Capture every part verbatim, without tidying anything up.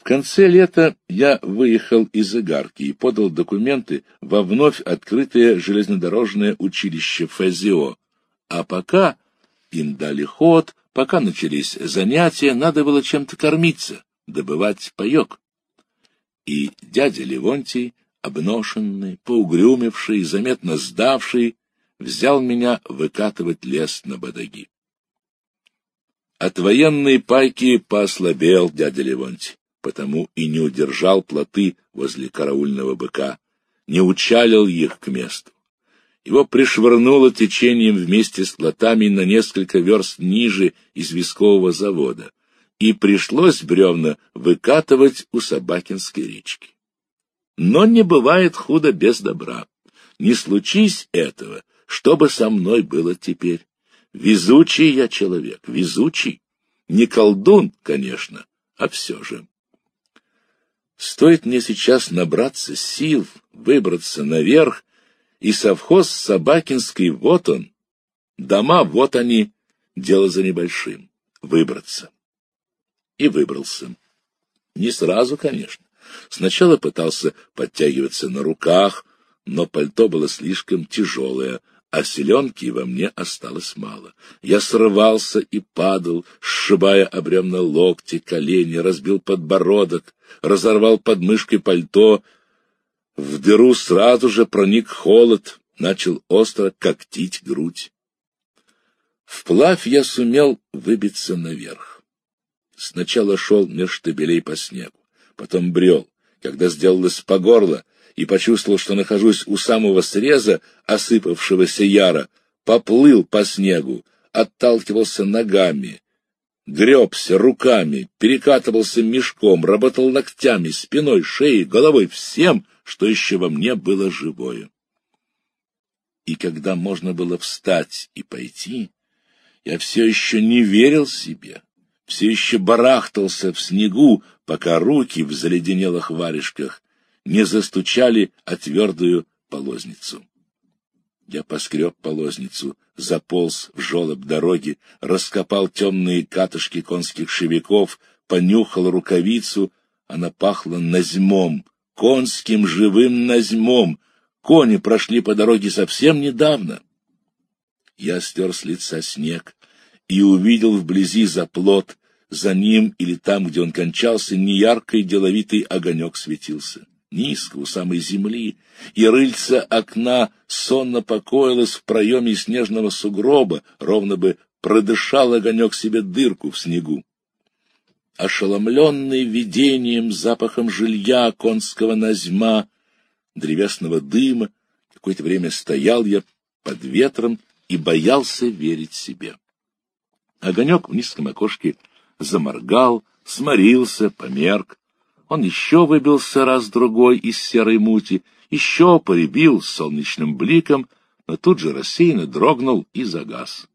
конце лета я выехал из Игарки и подал документы во вновь открытое железнодорожное училище ФЗО. А пока им дали ход, пока начались занятия, надо было чем-то кормиться, добывать паек. И дядя Левонтий, обношенный, поугрюмевший, заметно сдавший, взял меня выкатывать лес на бодаги. От военной пайки поослабел дядя Левонтий, потому и не удержал плоты возле караульного быка, не учалил их к месту. Его пришвырнуло течением вместе с плотами на несколько верст ниже известкового завода, и пришлось бревна выкатывать у Собакинской речки. Но не бывает худо без добра. Не случись этого, что бы со мной было теперь? Везучий я человек, везучий. Не колдун, конечно, а все же. Стоит мне сейчас набраться сил, выбраться наверх, и совхоз Собакинский вот он, дома вот они, дело за небольшим, выбраться. И выбрался. Не сразу, конечно. Сначала пытался подтягиваться на руках, но пальто было слишком тяжелое, а селенки во мне осталось мало. Я срывался и падал, сшибая об бревна локти, колени, разбил подбородок, разорвал подмышкой пальто. В дыру сразу же проник холод, начал остро когтить грудь. Вплавь я сумел выбиться наверх. Сначала шел меж штабелей по снегу, потом брел, когда сделалось по горло, и почувствовал, что нахожусь у самого среза осыпавшегося яра, поплыл по снегу, отталкивался ногами, гребся руками, перекатывался мешком, работал локтями, спиной, шеей, головой, всем, что еще во мне было живое. И когда можно было встать и пойти, я все еще не верил себе, все еще барахтался в снегу, пока руки в заледенелых варежках не застучали о твердую полозницу. Я поскреб полозницу, заполз в желоб дороги, раскопал темные катышки конских шевиков, понюхал рукавицу, она пахла назьмом, конским живым назьмом. Кони прошли по дороге совсем недавно. Я стер с лица снег и увидел вблизи заплот, за ним или там, где он кончался, неяркий деловитый огонек светился. Низко, у самой земли, и рыльце окна сонно покоилось в проеме снежного сугроба, ровно бы продышал огонек себе дырку в снегу. Ошеломленный видением, запахом жилья, конского назьма, древесного дыма, какое-то время стоял я под ветром и боялся верить себе. Огонек в низком окошке заморгал, сморился, померк. Он еще выбился раз-другой из серой мути, еще порябил с солнечным бликом, но тут же рассеянно дрогнул и загас.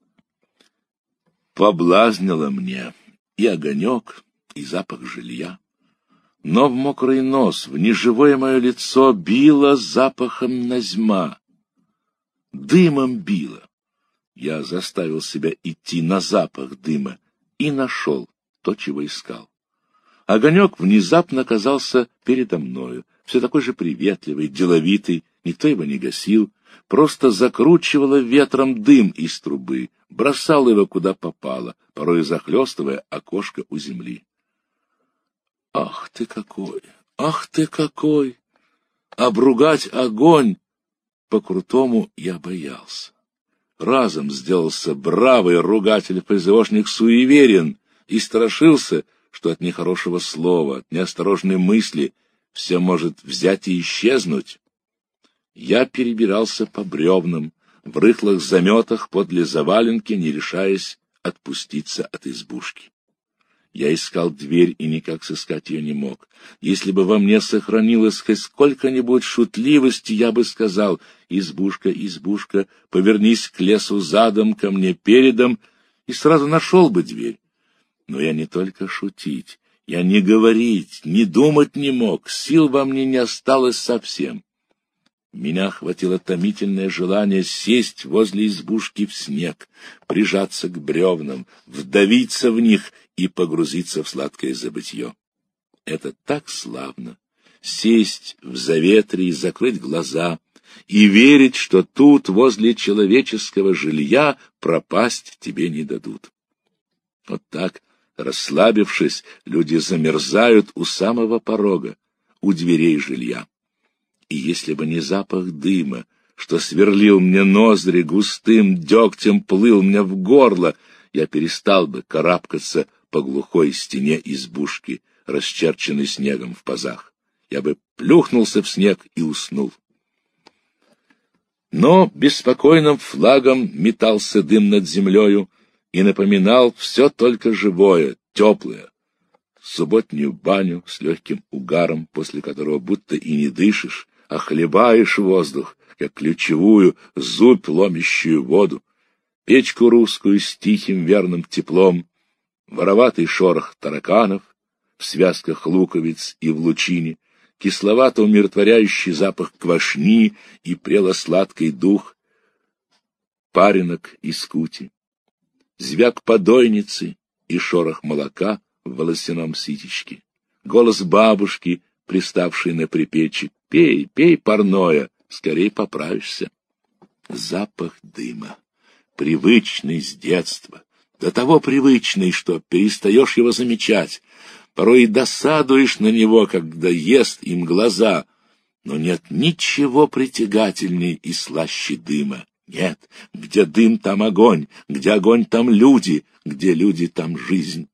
Поблазнило мне и огонек, и запах жилья. Но в мокрый нос, в неживое мое лицо било запахом назьма. Дымом било. Я заставил себя идти на запах дыма и нашел то, чего искал. Огонек внезапно оказался передо мною, все такой же приветливый, деловитый, никто его не гасил, просто закручивало ветром дым из трубы, бросал его куда попало, порой захлестывая окошко у земли. Ах ты какой! Ах ты какой! Обругать огонь по-крутому я боялся. Разом сделался бравый ругатель-ФЗОшник суеверен и страшился, что от нехорошего слова, от неосторожной мысли все может взять и исчезнуть. Я перебирался по бревнам, в рыхлых заметах подле заваленки, не решаясь отпуститься от избушки. Я искал дверь и никак сыскать ее не мог. Если бы во мне сохранилось хоть сколько-нибудь шутливости, я бы сказал: «Избушка, избушка, повернись к лесу задом, ко мне передом», и сразу нашел бы дверь. Но я не только шутить, я не говорить, не думать не мог, сил во мне не осталось совсем. Меня охватило томительное желание сесть возле избушки в снег, прижаться к бревнам, вдавиться в них и погрузиться в сладкое забытье. Это так славно — сесть в заветрии, закрыть глаза и верить, что тут, возле человеческого жилья, пропасть тебе не дадут. Вот так, расслабившись, люди замерзают у самого порога, у дверей жилья. И если бы не запах дыма, что сверлил мне ноздри, густым дегтем плыл мне в горло, я перестал бы карабкаться по глухой стене избушки, расчерченной снегом в пазах. Я бы плюхнулся в снег и уснул. Но беспокойным флагом метался дым над землею и напоминал все только живое, теплое. Субботнюю баню с легким угаром, после которого будто и не дышишь, а хлебаешь воздух, как ключевую зубь, ломящую воду, печку русскую с тихим верным теплом, вороватый шорох тараканов в связках луковиц и в лучине, кисловато-умиротворяющий запах квашни и прело-сладкий дух паренок из кути, звяк подойницы и шорох молока в волосяном ситечке, голос бабушки, приставшей на припечи: «Пей, пей, парное, скорей поправишься». Запах дыма, привычный с детства, до того привычный, что перестаешь его замечать, порой и досадуешь на него, когда ест им глаза, но нет ничего притягательней и слаще дыма. Нет, где дым, там огонь, где огонь, там люди, где люди, там жизнь.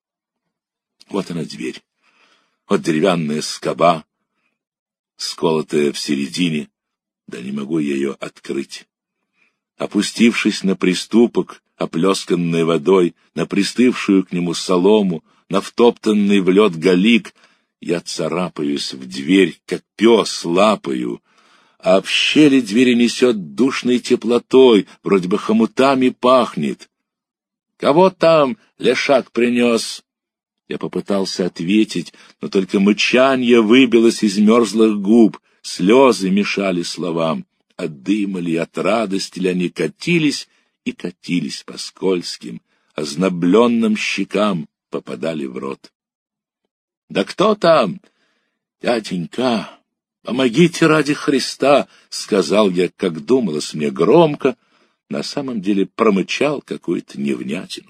Вот она дверь, вот деревянная скоба, сколотая в середине, да не могу ее открыть. Опустившись на приступок, оплесканной водой, на пристывшую к нему солому, на втоптанный в лед галик, я царапаюсь в дверь, как пес лапаю, а в щели двери несет душной теплотой, вроде бы хомутами пахнет. «Кого там лешак принес?» Я попытался ответить, но только мычанье выбилось из мерзлых губ, слезы мешали словам. От дыма ли, от радости ли они катились и катились по скользким, ознобленным щекам, попадали в рот. «Да кто там? Дяденька, помогите ради Христа!» — сказал я, как думалось мне громко, на самом деле промычал какую-то невнятину.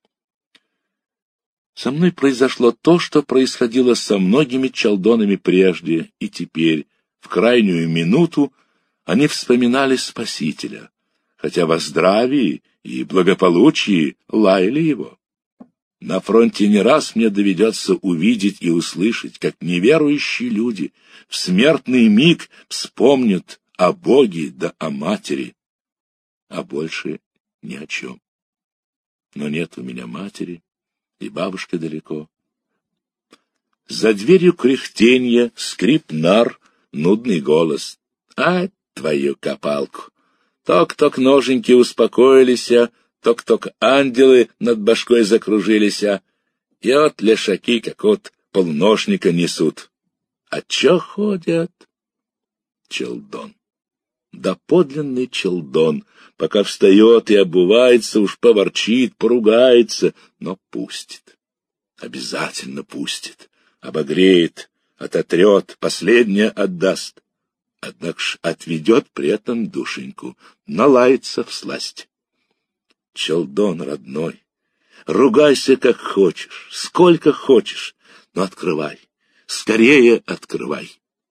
Со мной произошло то, что происходило со многими чалдонами прежде и теперь. В крайнюю минуту они вспоминали Спасителя, хотя во здравии и благополучии лаяли его. На фронте не раз мне доведется увидеть и услышать, как неверующие люди в смертный миг вспомнят о Боге да о Матери, а больше ни о чем. Но нет у меня матери, и бабушка далеко. За дверью кряхтенье, скрип нар, нудный голос. «А, твою копалку! Ток-ток ноженьки успокоились, ток-ток ангелы над башкой закружились, и от лешаки, как от полношника, несут. А чё ходят?» Челдон. Да подлинный челдон, пока встает и обувается, уж поворчит, поругается, но пустит. Обязательно пустит, обогреет, ототрет, последнее отдаст. Однако ж отведет при этом душеньку, налается всласть. Челдон родной, ругайся как хочешь, сколько хочешь, но открывай, скорее открывай.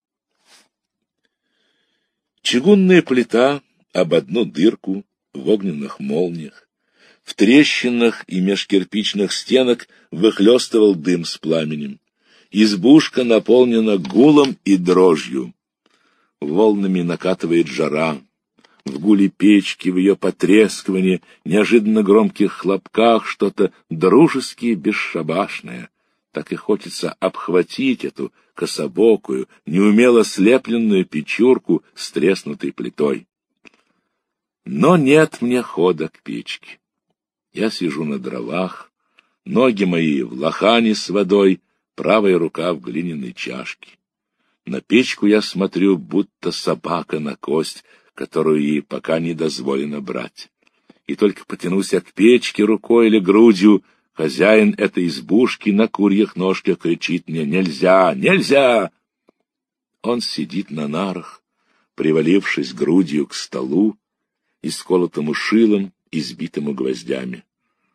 Чугунная плита об одну дырку в огненных молниях, в трещинах и меж кирпичных стенок выхлестывал дым с пламенем. Избушка наполнена гулом и дрожью. Волнами накатывает жара. В гуле печки, в ее потрескивании, неожиданно громких хлопках что-то дружески бесшабашное. Так и хочется обхватить эту кособокую, неумело слепленную печурку с треснутой плитой. Но нет мне хода к печке. Я сижу на дровах, ноги мои в лохане с водой, правая рука в глиняной чашке. На печку я смотрю, будто собака на кость, которую ей пока не дозволено брать. И только потянусь я к печке рукой или грудью, Хозяин этой избушки на курьих ножках кричит мне: «Нельзя! Нельзя!» Он сидит на нарах, привалившись грудью к столу, исколотому шилом и сбитому гвоздями.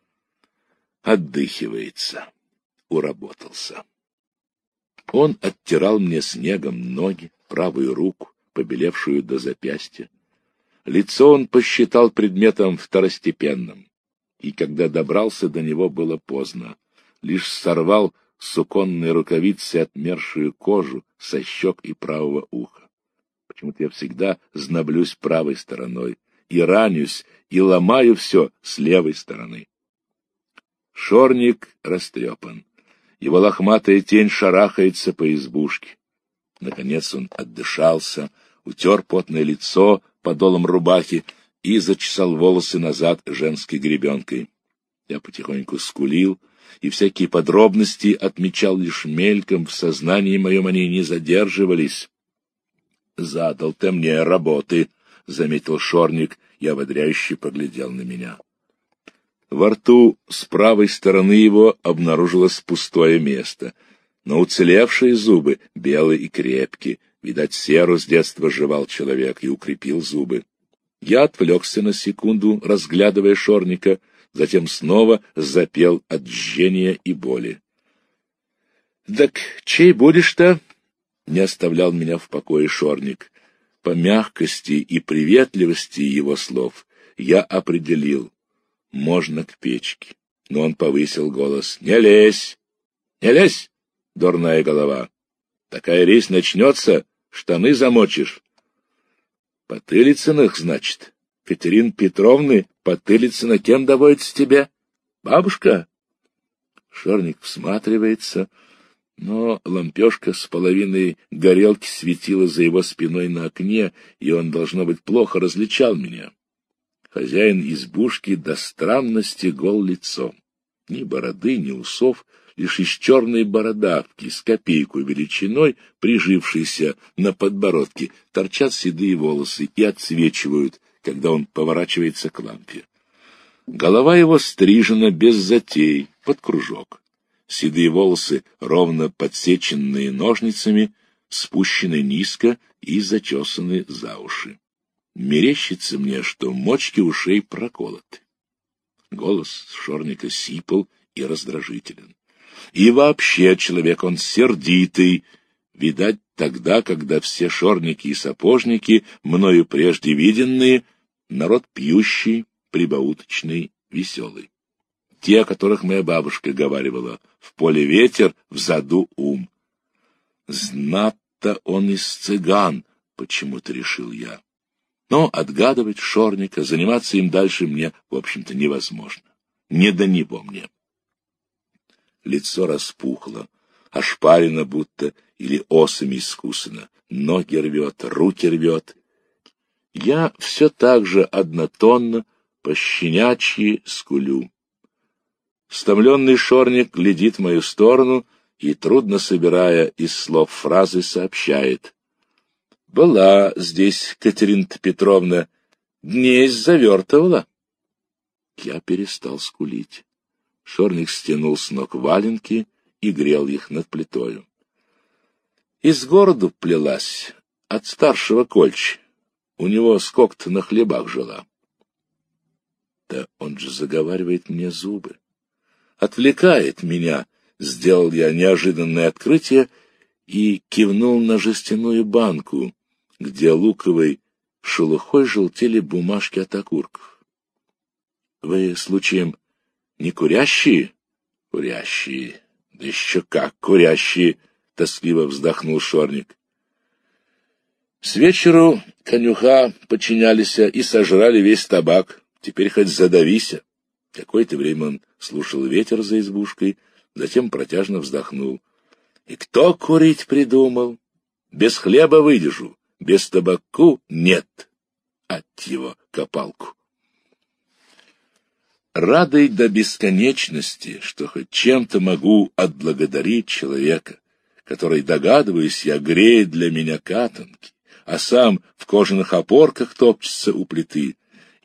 Отдыхивается. Уработался. Он оттирал мне снегом ноги, правую руку, побелевшую до запястья. Лицо он посчитал предметом второстепенным, и когда добрался до него, было поздно. Лишь сорвал суконной рукавицей отмершую кожу со щек и правого уха. Почему-то я всегда знаблюсь правой стороной, и ранюсь, и ломаю все с левой стороны. Шорник растрепан. Его лохматая тень шарахается по избушке. Наконец он отдышался, утер потное лицо подолом рубахи и зачесал волосы назад женской гребенкой. Я потихоньку скулил, и всякие подробности отмечал лишь мельком, в сознании моем они не задерживались. — Задал ты мне работы, — заметил Шорник и ободряюще поглядел на меня. Во рту с правой стороны его обнаружилось пустое место, но уцелевшие зубы, белые и крепкие, видать, серу с детства жевал человек и укрепил зубы. Я отвлекся на секунду, разглядывая Шорника, затем снова запел от жжения и боли. — Так чей будешь-то? — не оставлял меня в покое Шорник. По мягкости и приветливости его слов я определил: можно к печке. Но он повысил голос: — Не лезь! Не лезь, дурная голова! Такая резь начнется, штаны замочишь. — Потылицыных, значит? Катерин Петровны Потылицына кем доводится тебе? Бабушка? Шорник всматривается, но лампешка с половиной горелки светила за его спиной на окне, и он, должно быть, плохо различал меня. Хозяин избушки до странности гол лицом. Ни бороды, ни усов, лишь из черной бородавки с копейку величиной, прижившейся на подбородке, торчат седые волосы и отсвечивают, когда он поворачивается к лампе. Голова его стрижена без затей, под кружок. Седые волосы, ровно подсеченные ножницами, спущены низко и зачесаны за уши. Мерещится мне, что мочки ушей проколоты. Голос Шорника сипл и раздражителен. И вообще человек он сердитый, видать, тогда, когда все шорники и сапожники, мною прежде виденные, народ пьющий, прибауточный, веселый. Те, о которых моя бабушка говаривала: в поле ветер, в заду ум. Знат-то он из цыган, почему-то решил я. Но отгадывать Шорника, заниматься им дальше мне, в общем-то, невозможно. Не до него мне. Лицо распухло, ошпарено будто или осами искусано, ноги рвет, руки рвет. Я все так же однотонно, пощенячьи скулю. Стомленный Шорник глядит в мою сторону и, трудно собирая из слов фразы, сообщает: — Была здесь Катерина Петровна, днесь завертывала. Я перестал скулить. Шорник стянул с ног валенки и грел их над плитою. Из города плелась, от старшего Кольча. У него сколько-то на хлебах жила. Да он же заговаривает мне зубы. Отвлекает меня, сделал я неожиданное открытие и кивнул на жестяную банку, где луковой шелухой желтели бумажки от окурков. — Вы, случаем, не курящие? — Курящие. Да еще как курящие! — тоскливо вздохнул Шорник. С вечеру конюха подчинялись и сожрали весь табак. Теперь хоть задавися. Какое-то время он слушал ветер за избушкой, затем протяжно вздохнул. И кто курить придумал? Без хлеба выдержу, без табаку нет. От его копалку. Радый до бесконечности, что хоть чем-то могу отблагодарить человека, который, догадываюсь я, греет для меня катанки, а сам в кожаных опорках топчется у плиты,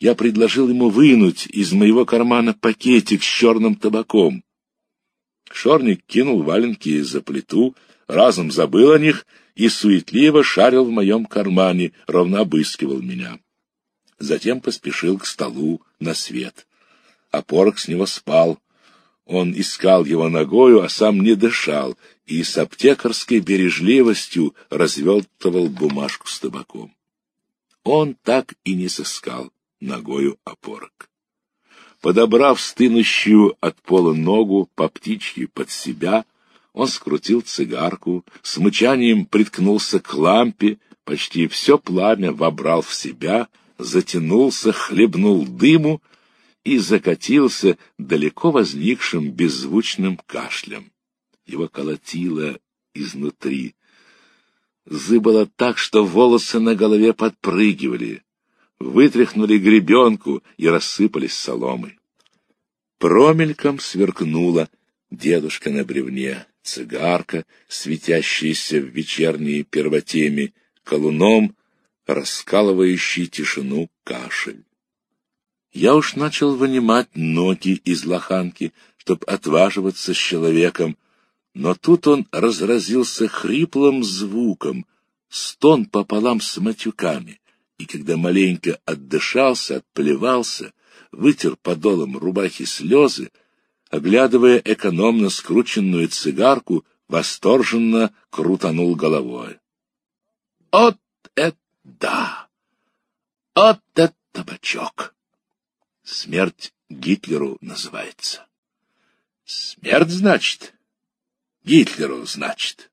я предложил ему вынуть из моего кармана пакетик с черным табаком. Шорник кинул валенки за плиту, разом забыл о них и суетливо шарил в моем кармане, ровно обыскивал меня. Затем поспешил к столу на свет. Опорок с него спал. Он искал его ногою, а сам не дышал, и с аптекарской бережливостью развертывал бумажку с табаком. Он так и не сыскал ногою опорок. Подобрав стынущую от пола ногу по птичьи под себя, он скрутил цигарку, с мычанием приткнулся к лампе, почти все пламя вобрал в себя, затянулся, хлебнул дыму и закатился далеко возникшим беззвучным кашлем. Его колотило изнутри. Зыбало так, что волосы на голове подпрыгивали, вытряхнули гребенку и рассыпались соломой. Промельком сверкнула дедушка на бревне, цигарка, светящаяся в вечерней первотеме, колуном, раскалывающий тишину кашель. Я уж начал вынимать ноги из лоханки, чтоб отваживаться с человеком, но тут он разразился хриплым звуком, стон пополам с матюками, и когда маленько отдышался, отплевался, вытер подолом рубахи слезы, оглядывая экономно скрученную цигарку, восторженно крутанул головой. «От это да! От это табачок! Смерть Гитлеру называется. Смерть, значит? Гитлеру, значит.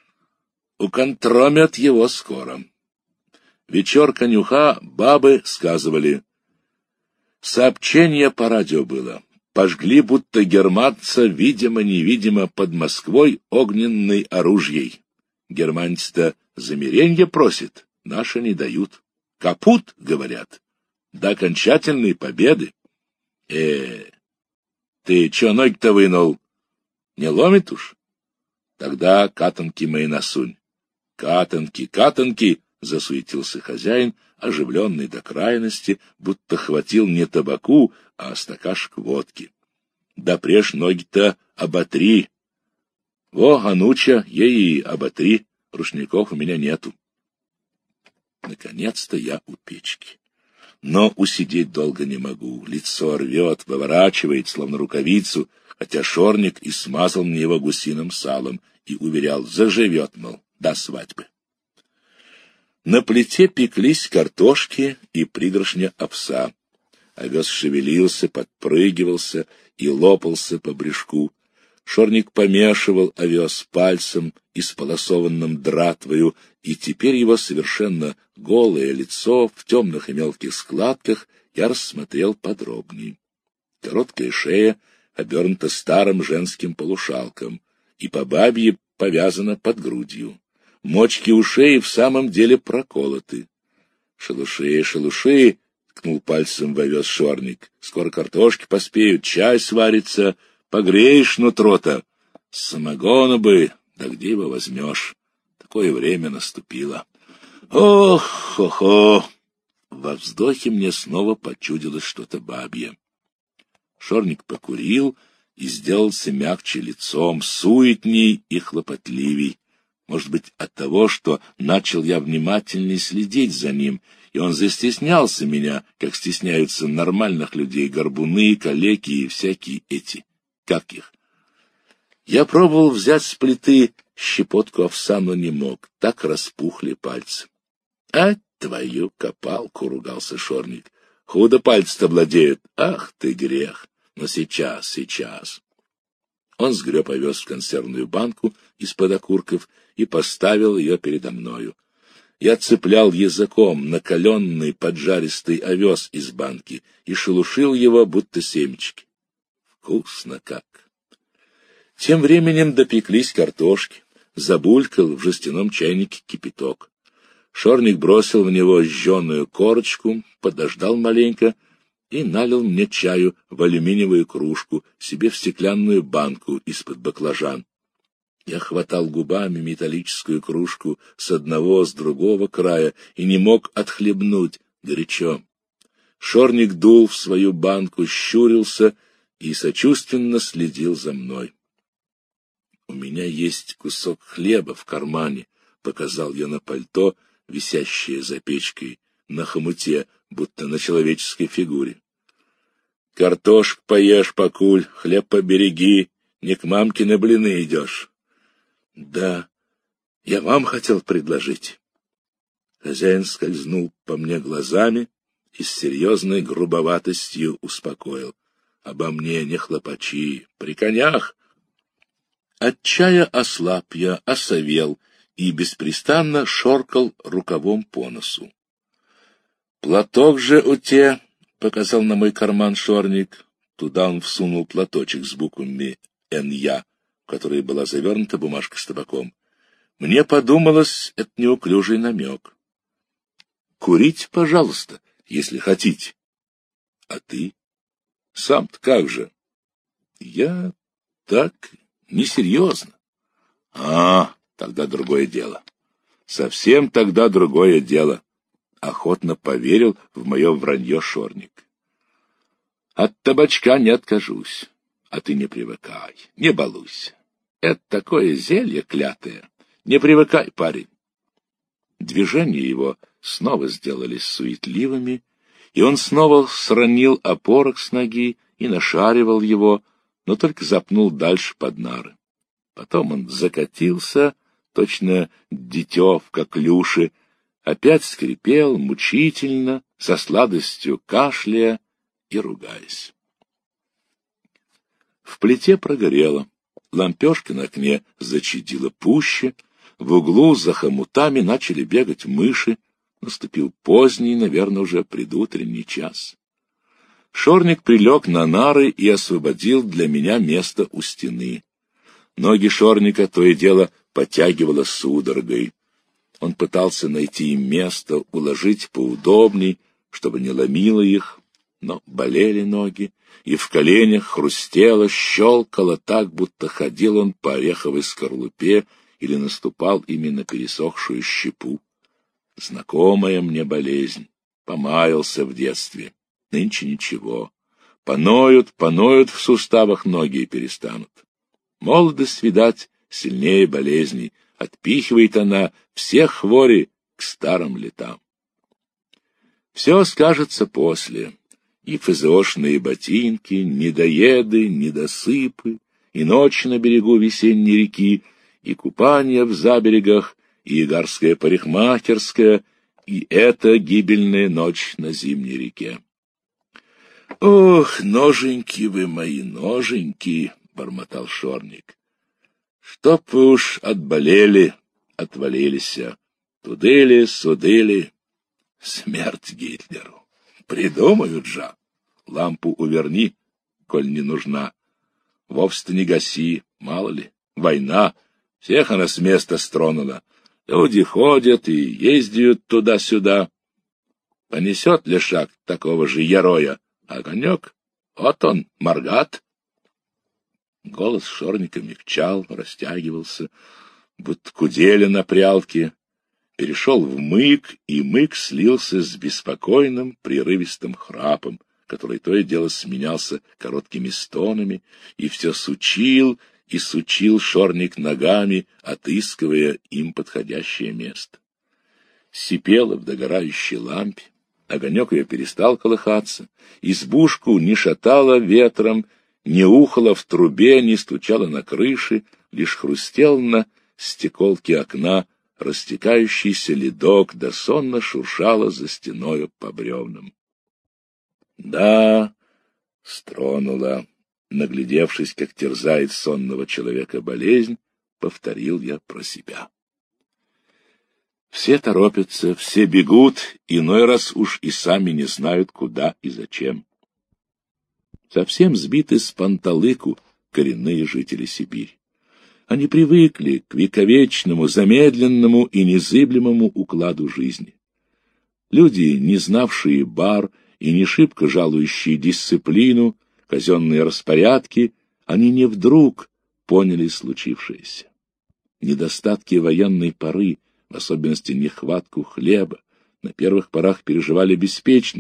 Уконтромят его скоро. Вечер конюха бабы сказывали. Сообщение по радио было. Пожгли, будто германца, видимо-невидимо, под Москвой огненной оружьей. Германец-то замиренье просит, наши не дают. Капут, говорят, до окончательной победы. Э, ты чё ноги-то вынул? Не ломит уж? Тогда катанки мои насунь. Катанки, катанки, засуетился хозяин, оживленный до крайности, будто хватил не табаку, а стакашек водки. Да преж ноги-то оботри. Во, Ануча, ей оботри, рушников у меня нету. Наконец-то я у печки. Но усидеть долго не могу, лицо рвет, выворачивает, словно рукавицу, хотя Шорник и смазал мне его гусиным салом и уверял, заживет, мол, до свадьбы. На плите пеклись картошки и пригоршня овса. Овес шевелился, подпрыгивался и лопался по брюшку. Шорник помешивал овес пальцем, исполосованным дратвою, и теперь его совершенно голое лицо в темных и мелких складках я рассмотрел подробнее. Короткая шея обернута старым женским полушалком и по бабье повязана под грудью. Мочки ушей в самом деле проколоты. «Шелуши, шелуши!» — ткнул пальцем в овес Шорник. «Скоро картошки поспеют, чай сварится, погреешь нутро-то. Самогона бы, да где его возьмешь? Такое время наступило. Ох, хо-хо!» Во вздохе мне снова почудилось что-то бабье. Шорник покурил и сделался мягче лицом, суетней и хлопотливей. Может быть, от того, что начал я внимательней следить за ним, и он застеснялся меня, как стесняются нормальных людей горбуны, калеки и всякие эти. Как их? Я пробовал взять с плиты щепотку овса, но не мог, так распухли пальцы. — А твою копалку! — ругался Шорник. — Худо пальцы-то владеют. Ах ты грех! Но сейчас, сейчас. Он сгреб овес в консервную банку из-под окурков и поставил ее передо мною. Я цеплял языком накаленный поджаристый овес из банки и шелушил его, будто семечки. Вкусно как! Тем временем допеклись картошки, забулькал в жестяном чайнике кипяток. Шорник бросил в него жженую корочку, подождал маленько и налил мне чаю в алюминиевую кружку, себе в стеклянную банку из-под баклажан. Я хватал губами металлическую кружку с одного, с другого края и не мог отхлебнуть горячо. Шорник дул в свою банку, щурился и сочувственно следил за мной. — У меня есть кусок хлеба в кармане, — показал я на пальто, висящее за печкой, на хомуте, будто на человеческой фигуре. — Картошку поешь, покуль, хлеб побереги, не к мамке на блины идешь. — Да, я вам хотел предложить. Хозяин скользнул по мне глазами и с серьезной грубоватостью успокоил. — Обо мне не хлопачи, при конях. От чая ослаб я, осовел и беспрестанно шоркал рукавом по носу. — Платок же у те, — показал на мой карман Шорник. Туда он всунул платочек с буквами «Н Я», в которой была завернута бумажка с табаком. Мне подумалось, это неуклюжий намек. — Курить, пожалуйста, если хотите. — А ты? — Сам-то как же? — Я так несерьезно. — А, тогда другое дело. Совсем тогда другое дело. Охотно поверил в мое вранье Шорник. От табачка не откажусь, а ты не привыкай, не балуйся. Это такое зелье клятое. Не привыкай, парень. Движения его снова сделались суетливыми, и он снова сронил опорок с ноги и нашаривал его, но только запнул дальше под нары. Потом он закатился, точно дитё в коклюше, опять скрипел мучительно, со сладостью кашляя и ругаясь. В плите прогорело, лампёшка на окне зачадила пуще, в углу за хомутами начали бегать мыши, наступил поздний, наверное, уже предутренний час. Шорник прилег на нары и освободил для меня место у стены. Ноги Шорника то и дело потягивало судорогой. Он пытался найти им место, уложить поудобней, чтобы не ломило их, но болели ноги, и в коленях хрустело, щелкало так, будто ходил он по ореховой скорлупе или наступал ими на пересохшую щепу. Знакомая мне болезнь. Помаялся в детстве. Нынче ничего. Поноют, поноют в суставах ноги и перестанут. Молодость, видать, сильнее болезней. Отпихивает она все хвори к старым летам. Все скажется после. И фазеошные ботинки, недоеды, недосыпы, и ночь на берегу весенней реки, и купание в заберегах, и игарская парикмахерская, и эта гибельная ночь на зимней реке. — Ох, ноженьки вы мои, ноженьки! — бормотал Шорник. — Чтоб вы уж отболели, отвалились, тудыли, судыли. Смерть Гитлеру! Придумают же. Лампу уверни, коль не нужна. Вовсе не гаси, мало ли. Война. Всех она с места стронула. Люди ходят и ездят туда-сюда. Понесет лешак такого же яроя, а огонек, вот он, моргат. Голос Шорника мягчал, растягивался, будто кудели на прялке. Перешел в мык, и мык слился с беспокойным, прерывистым храпом, который то и дело сменялся короткими стонами, и все сучил и сучил Шорник ногами, отыскивая им подходящее место. Сипело в догорающей лампе, огонек ее перестал колыхаться, избушку не шатало ветром, не ухало в трубе, не стучало на крыше, лишь хрустел на стеколке окна растекающийся ледок, да сонно шуршало за стеною по бревнам. Да, стронула, наглядевшись, как терзает сонного человека болезнь, повторил я про себя. Все торопятся, все бегут, иной раз уж и сами не знают, куда и зачем. Совсем сбиты с панталыку коренные жители Сибири. Они привыкли к вековечному, замедленному и незыблемому укладу жизни. Люди, не знавшие бар и не шибко жалующие дисциплину, казенные распорядки, они не вдруг поняли случившееся. Недостатки военной поры, в особенности нехватку хлеба, на первых порах переживали беспечно,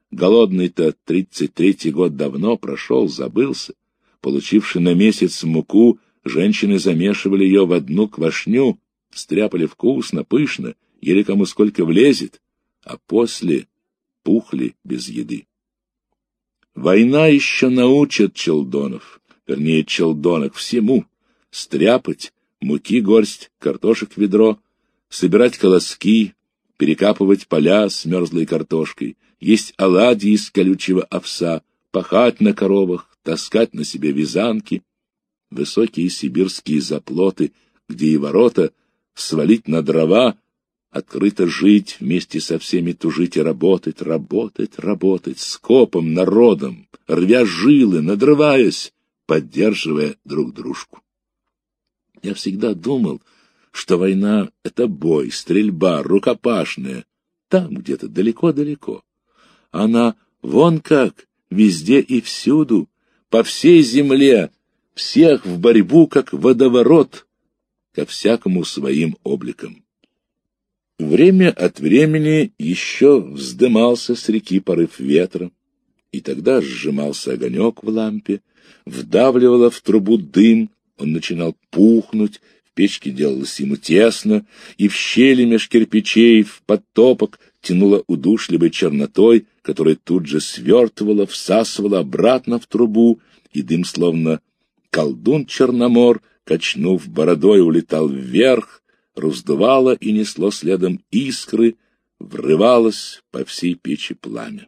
Голодный-то тридцать третий год давно прошел, забылся. Получивши на месяц муку, женщины замешивали ее в одну квашню, стряпали вкусно, пышно, ели кому сколько влезет, а после пухли без еды. Война еще научит челдонов, вернее, челдонок всему: стряпать, муки горсть, картошек ведро, собирать колоски, перекапывать поля с мерзлой картошкой, есть оладьи из колючего овса, пахать на коровах, таскать на себе вязанки, высокие сибирские заплоты, где и ворота, свалить на дрова, открыто жить, вместе со всеми тужить и работать, работать, работать, скопом, народом, рвя жилы, надрываясь, поддерживая друг дружку. Я всегда думал, что война — это бой, стрельба, рукопашная, там где-то далеко-далеко. Она вон как, везде и всюду, по всей земле, всех в борьбу, как водоворот, ко всякому своим обликом. Время от времени еще вздымался с реки порыв ветра, и тогда сжимался огонек в лампе, вдавливало в трубу дым, он начинал пухнуть, в печке делалось ему тесно, и в щели меж кирпичей, в подтопок тянуло удушливой чернотой, которая тут же свертывала, всасывала обратно в трубу, и дым, словно колдун-черномор, качнув бородой, улетал вверх, раздувало и несло следом искры, врывалось по всей печи пламя.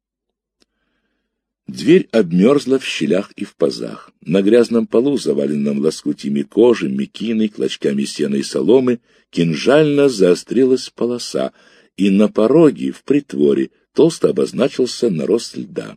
Дверь обмерзла в щелях и в пазах. На грязном полу, заваленном лоскутьями кожи, мекиной, клочками сена и соломы, кинжально заострилась полоса, и на пороге, в притворе, толсто обозначился нарост льда.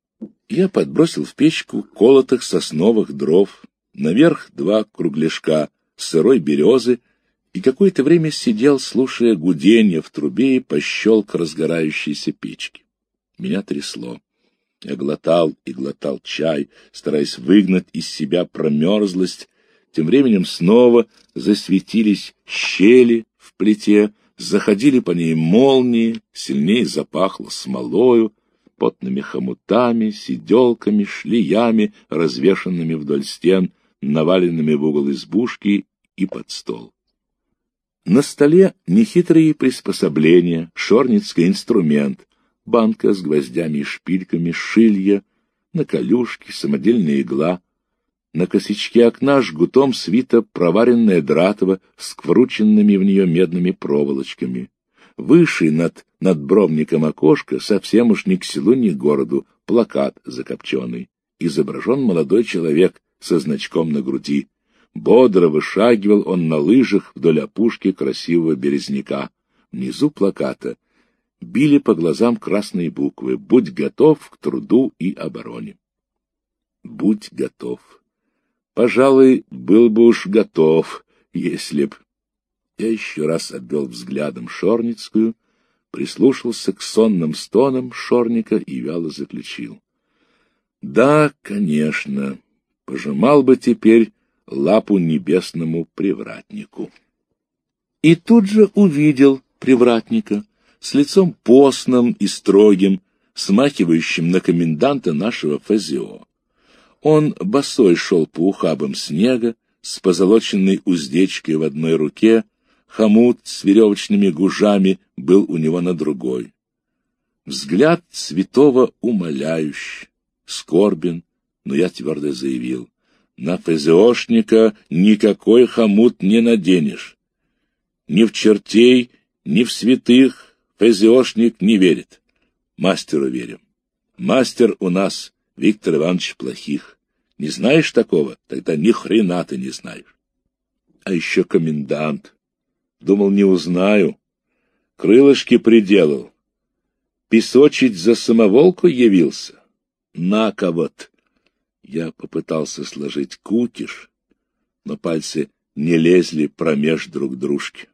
Я подбросил в печку колотых сосновых дров, наверх два кругляшка сырой березы, и какое-то время сидел, слушая гуденье в трубе и пощелк разгорающейся печки. Меня трясло. Я глотал и глотал чай, стараясь выгнать из себя промерзлость. Тем временем снова засветились щели в плите, заходили по ней молнии, сильнее запахло смолою, потными хомутами, сиделками, шлеями, развешанными вдоль стен, наваленными в угол избушки и под стол. На столе нехитрые приспособления, шорницкий инструмент, банка с гвоздями и шпильками, шилья, на колюшке самодельная игла, на косячке окна жгутом свита проваренная дратова с вкрученными в нее медными проволочками. Выше над надбровником окошка, совсем уж ни к селу, ни к городу, плакат закопченный. Изображен молодой человек со значком на груди. Бодро вышагивал он на лыжах вдоль опушки красивого березняка. Внизу плаката били по глазам красные буквы: «Будь готов к труду и обороне». Будь готов. Пожалуй, был бы уж готов, если б... Я еще раз обвел взглядом Шорницкую, прислушался к сонным стонам Шорника и вяло заключил: да, конечно, пожимал бы теперь лапу небесному привратнику. И тут же увидел привратника с лицом постным и строгим, смахивающим на коменданта нашего ФЗО. Он босой шел по ухабам снега, с позолоченной уздечкой в одной руке, хомут с веревочными гужами был у него на другой. Взгляд святого умоляющий, скорбен, но я твердо заявил: на ФЗОшника никакой хомут не наденешь. Ни в чертей, ни в святых ФЗОшник не верит. Мастеру верим. Мастер у нас Виктор Иванович Плохих. Не знаешь такого? Тогда ни хрена ты не знаешь. А еще комендант. Думал, не узнаю. Крылышки приделал. Песочить за самоволку явился. На-ка вот. Я попытался сложить кукиш, но пальцы не лезли промеж друг дружки.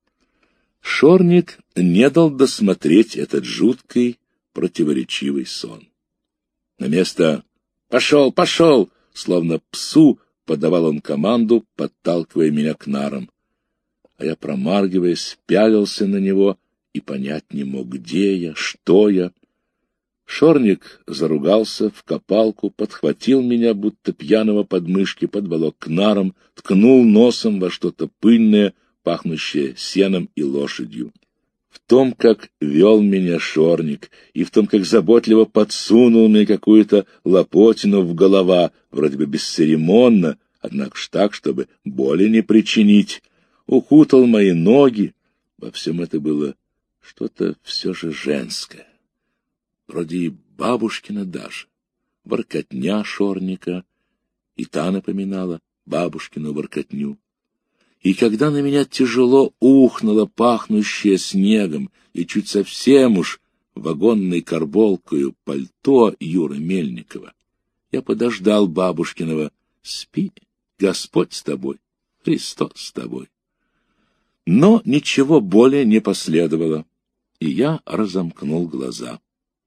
Шорник не дал досмотреть этот жуткий, противоречивый сон. На место «пошел, пошел», словно псу, подавал он команду, подталкивая меня к нарам. А я, промаргиваясь, пялился на него и понять не мог, где я, что я. Шорник заругался в копалку, подхватил меня, будто пьяного подмышки, подволок к нарам, ткнул носом во что-то пыльное, пахнущее сеном и лошадью. В том, как вел меня Шорник, и в том, как заботливо подсунул мне какую-то лопотину в голова, вроде бы бесцеремонно, однако ж так, чтобы боли не причинить, укутал мои ноги. Во всем это было что-то все же женское. Вроде и бабушкина даже, воркотня Шорника, и та напоминала бабушкину воркотню. И когда на меня тяжело ухнуло пахнущее снегом и чуть совсем уж вагонной карболкою пальто Юры Мельникова, я подождал бабушкиного: «Спи, Господь с тобой, Христос с тобой». Но ничего более не последовало, и я разомкнул глаза.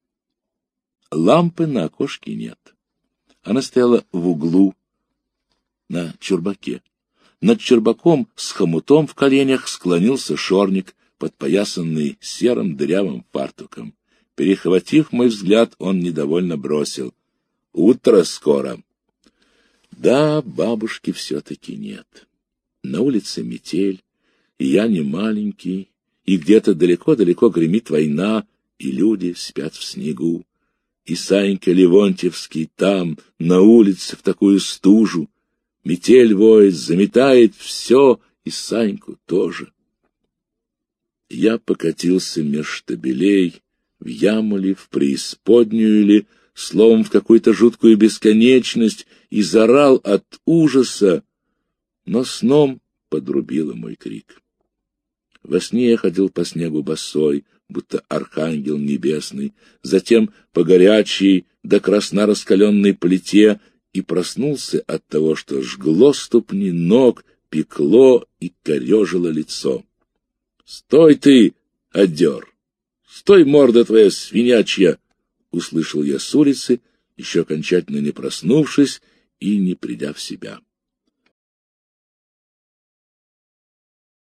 Лампы на окошке нет. Она стояла в углу на чурбаке. Над чурбаком с хомутом в коленях склонился Шорник, подпоясанный серым дырявым фартуком. Перехватив мой взгляд, он недовольно бросил: «Утро скоро». Да, бабушки все-таки нет. На улице метель, и я не маленький, и где-то далеко-далеко гремит война, и люди спят в снегу. И Санька Левонтьевский там, на улице, в такую стужу. Метель воет, заметает все, и Саньку тоже. Я покатился меж штабелей, в яму ли, в преисподнюю ли, словом, в какую-то жуткую бесконечность, и заорал от ужаса, но сном подрубило мой крик. Во сне я ходил по снегу босой, будто архангел небесный, затем по горячей до красна раскаленной плите, и проснулся от того, что жгло ступни ног, пекло и корежило лицо. «Стой ты, одер! Стой, морда твоя свинячья!» — услышал я с улицы, еще окончательно не проснувшись и не придя в себя.